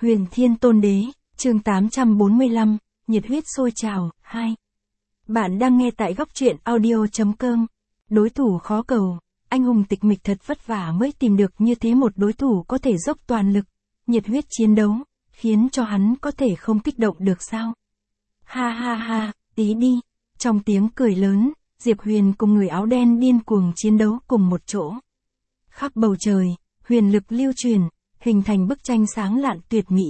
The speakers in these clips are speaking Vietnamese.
Huyền Thiên Tôn Đế, chương 845, nhiệt huyết sôi trào, 2. Bạn đang nghe tại góc truyện audio.com. Đối thủ khó cầu, anh hùng tịch mịch thật vất vả mới tìm được như thế một đối thủ có thể dốc toàn lực, nhiệt huyết chiến đấu, khiến cho hắn có thể không kích động được sao? Ha ha ha, tí đi. Trong tiếng cười lớn, Diệp Huyền cùng người áo đen điên cuồng chiến đấu cùng một chỗ. Khắp bầu trời, huyền lực lưu truyền, hình thành bức tranh sáng lạn tuyệt mỹ.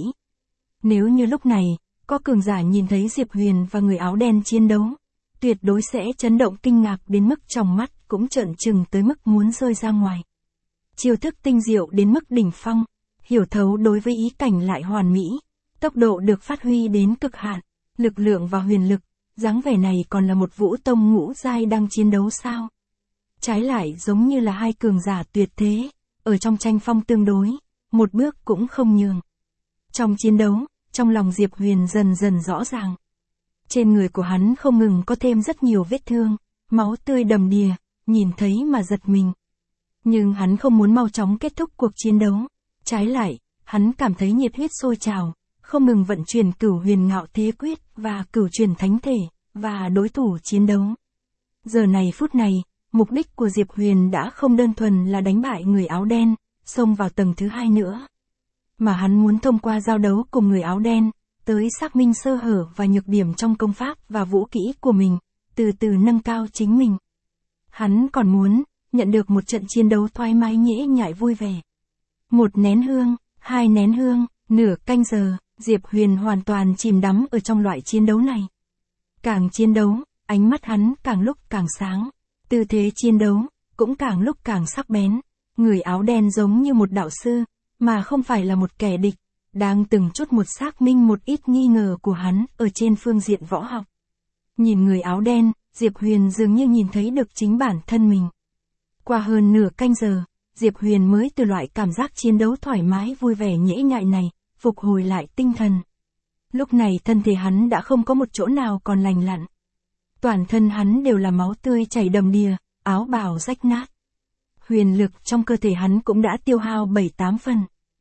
Nếu như lúc này, có cường giả nhìn thấy Diệp Huyền và người áo đen chiến đấu, tuyệt đối sẽ chấn động kinh ngạc đến mức trong mắt cũng trợn trừng tới mức muốn rơi ra ngoài. Chiêu thức tinh diệu đến mức đỉnh phong, hiểu thấu đối với ý cảnh lại hoàn mỹ, tốc độ được phát huy đến cực hạn, lực lượng và huyền lực, dáng vẻ này còn là một vũ tông ngũ giai đang chiến đấu sao? Trái lại giống như là hai cường giả tuyệt thế, ở trong tranh phong tương đối, một bước cũng không nhường. Trong chiến đấu, trong lòng Diệp Huyền dần dần rõ ràng. Trên người của hắn không ngừng có thêm rất nhiều vết thương, máu tươi đầm đìa, nhìn thấy mà giật mình. Nhưng hắn không muốn mau chóng kết thúc cuộc chiến đấu. Trái lại, hắn cảm thấy nhiệt huyết sôi trào, không ngừng vận chuyển cửu huyền ngạo thế quyết và cửu truyền thánh thể, và đối thủ chiến đấu. Giờ này phút này, mục đích của Diệp Huyền đã không đơn thuần là đánh bại người áo đen, xông vào tầng thứ 2 nữa. Mà hắn muốn thông qua giao đấu cùng người áo đen, tới xác minh sơ hở và nhược điểm trong công pháp và vũ kỹ của mình, từ từ nâng cao chính mình. Hắn còn muốn nhận được một trận chiến đấu thoải mái nhễ nhại vui vẻ. 1 nén hương, 2 nén hương, nửa canh giờ, Diệp Huyền hoàn toàn chìm đắm ở trong loại chiến đấu này. Càng chiến đấu, ánh mắt hắn càng lúc càng sáng, tư thế chiến đấu cũng càng lúc càng sắc bén. Người áo đen giống như một đạo sư, mà không phải là một kẻ địch, đang từng chút một xác minh một ít nghi ngờ của hắn ở trên phương diện võ học. Nhìn người áo đen, Diệp Huyền dường như nhìn thấy được chính bản thân mình. Qua hơn nửa canh giờ, Diệp Huyền mới từ loại cảm giác chiến đấu thoải mái vui vẻ nhễ nhại này, phục hồi lại tinh thần. Lúc này thân thể hắn đã không có một chỗ nào còn lành lặn. Toàn thân hắn đều là máu tươi chảy đầm đìa, áo bào rách nát. Huyền lực trong cơ thể hắn cũng đã tiêu hao 7-8 phần.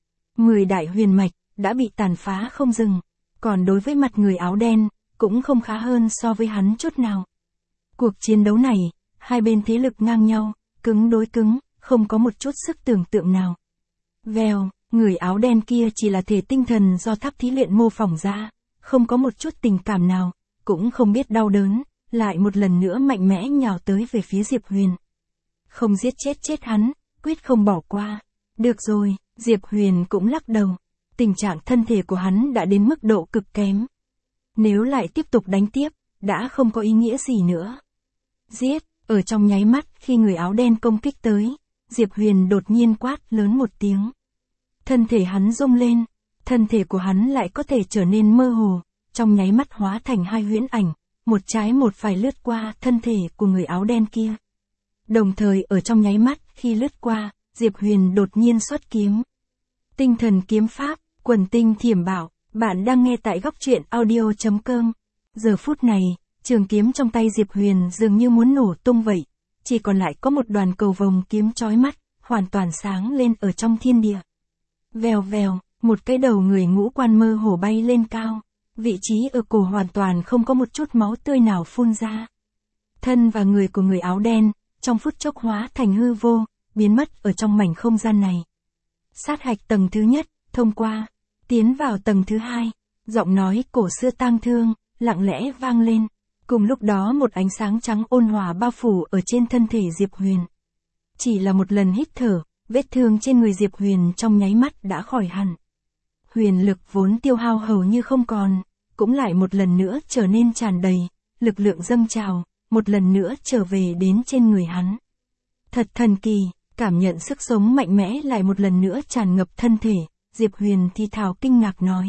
10 đại huyền mạch đã bị tàn phá không dừng, còn đối với mặt người áo đen, cũng không khá hơn so với hắn chút nào. Cuộc chiến đấu này, hai bên thế lực ngang nhau, cứng đối cứng, không có một chút sức tưởng tượng nào. Vèo, người áo đen kia chỉ là thể tinh thần do tháp thí luyện mô phỏng ra, không có một chút tình cảm nào, cũng không biết đau đớn, lại một lần nữa mạnh mẽ nhào tới về phía Diệp Huyền. Không giết chết hắn, quyết không bỏ qua. Được rồi, Diệp Huyền cũng lắc đầu. Tình trạng thân thể của hắn đã đến mức độ cực kém. Nếu lại tiếp tục đánh tiếp, đã không có ý nghĩa gì nữa. Giết, ở trong nháy mắt khi người áo đen công kích tới, Diệp Huyền đột nhiên quát lớn một tiếng. Thân thể hắn rung lên, thân thể của hắn lại có thể trở nên mơ hồ, trong nháy mắt hóa thành hai huyễn ảnh, một trái một phải lướt qua thân thể của người áo đen kia. Đồng thời ở trong nháy mắt khi lướt qua, Diệp Huyền đột nhiên xuất kiếm. Tinh thần kiếm pháp, quần tinh thiểm bảo, bạn đang nghe tại góc truyện audio.com. Giờ phút này, trường kiếm trong tay Diệp Huyền dường như muốn nổ tung vậy, chỉ còn lại có một đoàn cầu vồng kiếm chói mắt, hoàn toàn sáng lên ở trong thiên địa. Vèo vèo, một cái đầu người ngũ quan mơ hồ bay lên cao, vị trí ở cổ hoàn toàn không có một chút máu tươi nào phun ra. Thân và người của người áo đen, trong phút chốc hóa thành hư vô, biến mất ở trong mảnh không gian này. Sát hạch tầng thứ nhất, thông qua, tiến vào tầng thứ 2, giọng nói cổ xưa tang thương, lặng lẽ vang lên. Cùng lúc đó một ánh sáng trắng ôn hòa bao phủ ở trên thân thể Diệp Huyền. Chỉ là một lần hít thở, vết thương trên người Diệp Huyền trong nháy mắt đã khỏi hẳn. Huyền lực vốn tiêu hao hầu như không còn, cũng lại một lần nữa trở nên tràn đầy, lực lượng dâng trào, một lần nữa trở về đến trên người hắn. Thật thần kỳ, cảm nhận sức sống mạnh mẽ lại một lần nữa tràn ngập thân thể, Diệp Huyền thì thào kinh ngạc nói.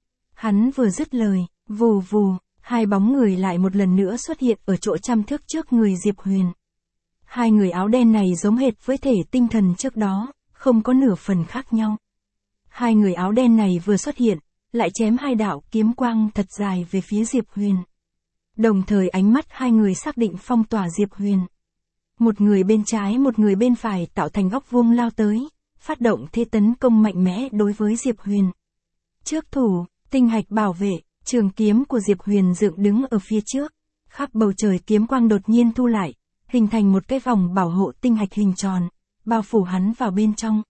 Hắn vừa dứt lời, vù vù, hai bóng người lại một lần nữa xuất hiện ở chỗ trăm thước trước người Diệp Huyền. Hai người áo đen này giống hệt với thể tinh thần trước đó, không có nửa phần khác nhau. Hai người áo đen này vừa xuất hiện, lại chém hai đạo kiếm quang thật dài về phía Diệp Huyền. Đồng thời ánh mắt hai người xác định phong tỏa Diệp Huyền. Một người bên trái một người bên phải tạo thành góc vuông lao tới, phát động thế tấn công mạnh mẽ đối với Diệp Huyền. Trước thủ, tinh hạch bảo vệ, trường kiếm của Diệp Huyền dựng đứng ở phía trước. Khắp bầu trời kiếm quang đột nhiên thu lại, hình thành một cái vòng bảo hộ tinh hạch hình tròn, bao phủ hắn vào bên trong.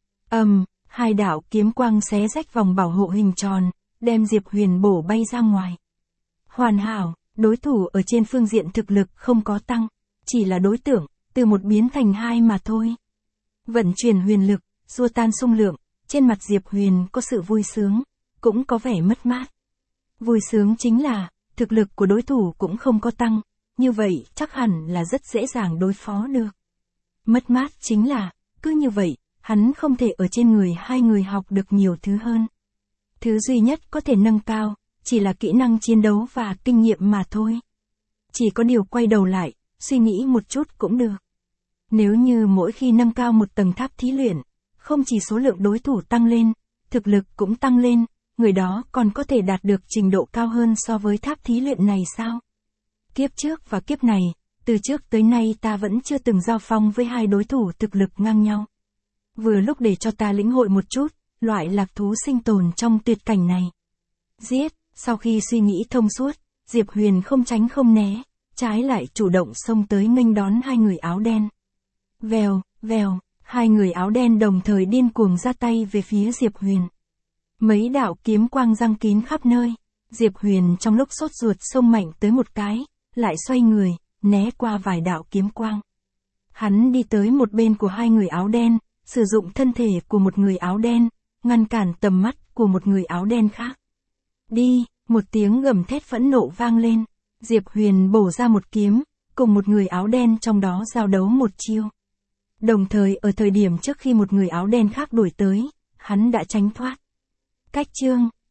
Hai đạo kiếm quang xé rách vòng bảo hộ hình tròn, đem Diệp Huyền bổ bay ra ngoài. Hoàn hảo, đối thủ ở trên phương diện thực lực không có tăng, chỉ là đối tượng, từ 1 biến thành 2 mà thôi. Vận chuyển huyền lực, xua tan xung lượng, trên mặt Diệp Huyền có sự vui sướng, cũng có vẻ mất mát. Vui sướng chính là, thực lực của đối thủ cũng không có tăng, như vậy chắc hẳn là rất dễ dàng đối phó được. Mất mát chính là, cứ như vậy, hắn không thể ở trên người hai người học được nhiều thứ hơn. Thứ duy nhất có thể nâng cao, chỉ là kỹ năng chiến đấu và kinh nghiệm mà thôi. Chỉ có điều quay đầu lại, suy nghĩ một chút cũng được. Nếu như mỗi khi nâng cao một tầng tháp thí luyện, không chỉ số lượng đối thủ tăng lên, thực lực cũng tăng lên, người đó còn có thể đạt được trình độ cao hơn so với tháp thí luyện này sao? Kiếp trước và kiếp này, từ trước tới nay ta vẫn chưa từng giao phong với hai đối thủ thực lực ngang nhau. Vừa lúc để cho ta lĩnh hội một chút, loại lạc thú sinh tồn trong tuyệt cảnh này. Giết, sau khi suy nghĩ thông suốt, Diệp Huyền không tránh không né, trái lại chủ động xông tới nghênh đón hai người áo đen. Vèo, vèo, hai người áo đen đồng thời điên cuồng ra tay về phía Diệp Huyền. Mấy đạo kiếm quang răng kín khắp nơi, Diệp Huyền trong lúc sốt ruột xông mạnh tới một cái, lại xoay người, né qua vài đạo kiếm quang. Hắn đi tới một bên của hai người áo đen, sử dụng thân thể của một người áo đen, ngăn cản tầm mắt của một người áo đen khác. Đi, một tiếng gầm thét phẫn nộ vang lên, Diệp Huyền bổ ra một kiếm, cùng một người áo đen trong đó giao đấu một chiêu. Đồng thời ở thời điểm trước khi một người áo đen khác đuổi tới, hắn đã tránh thoát. Cách chương,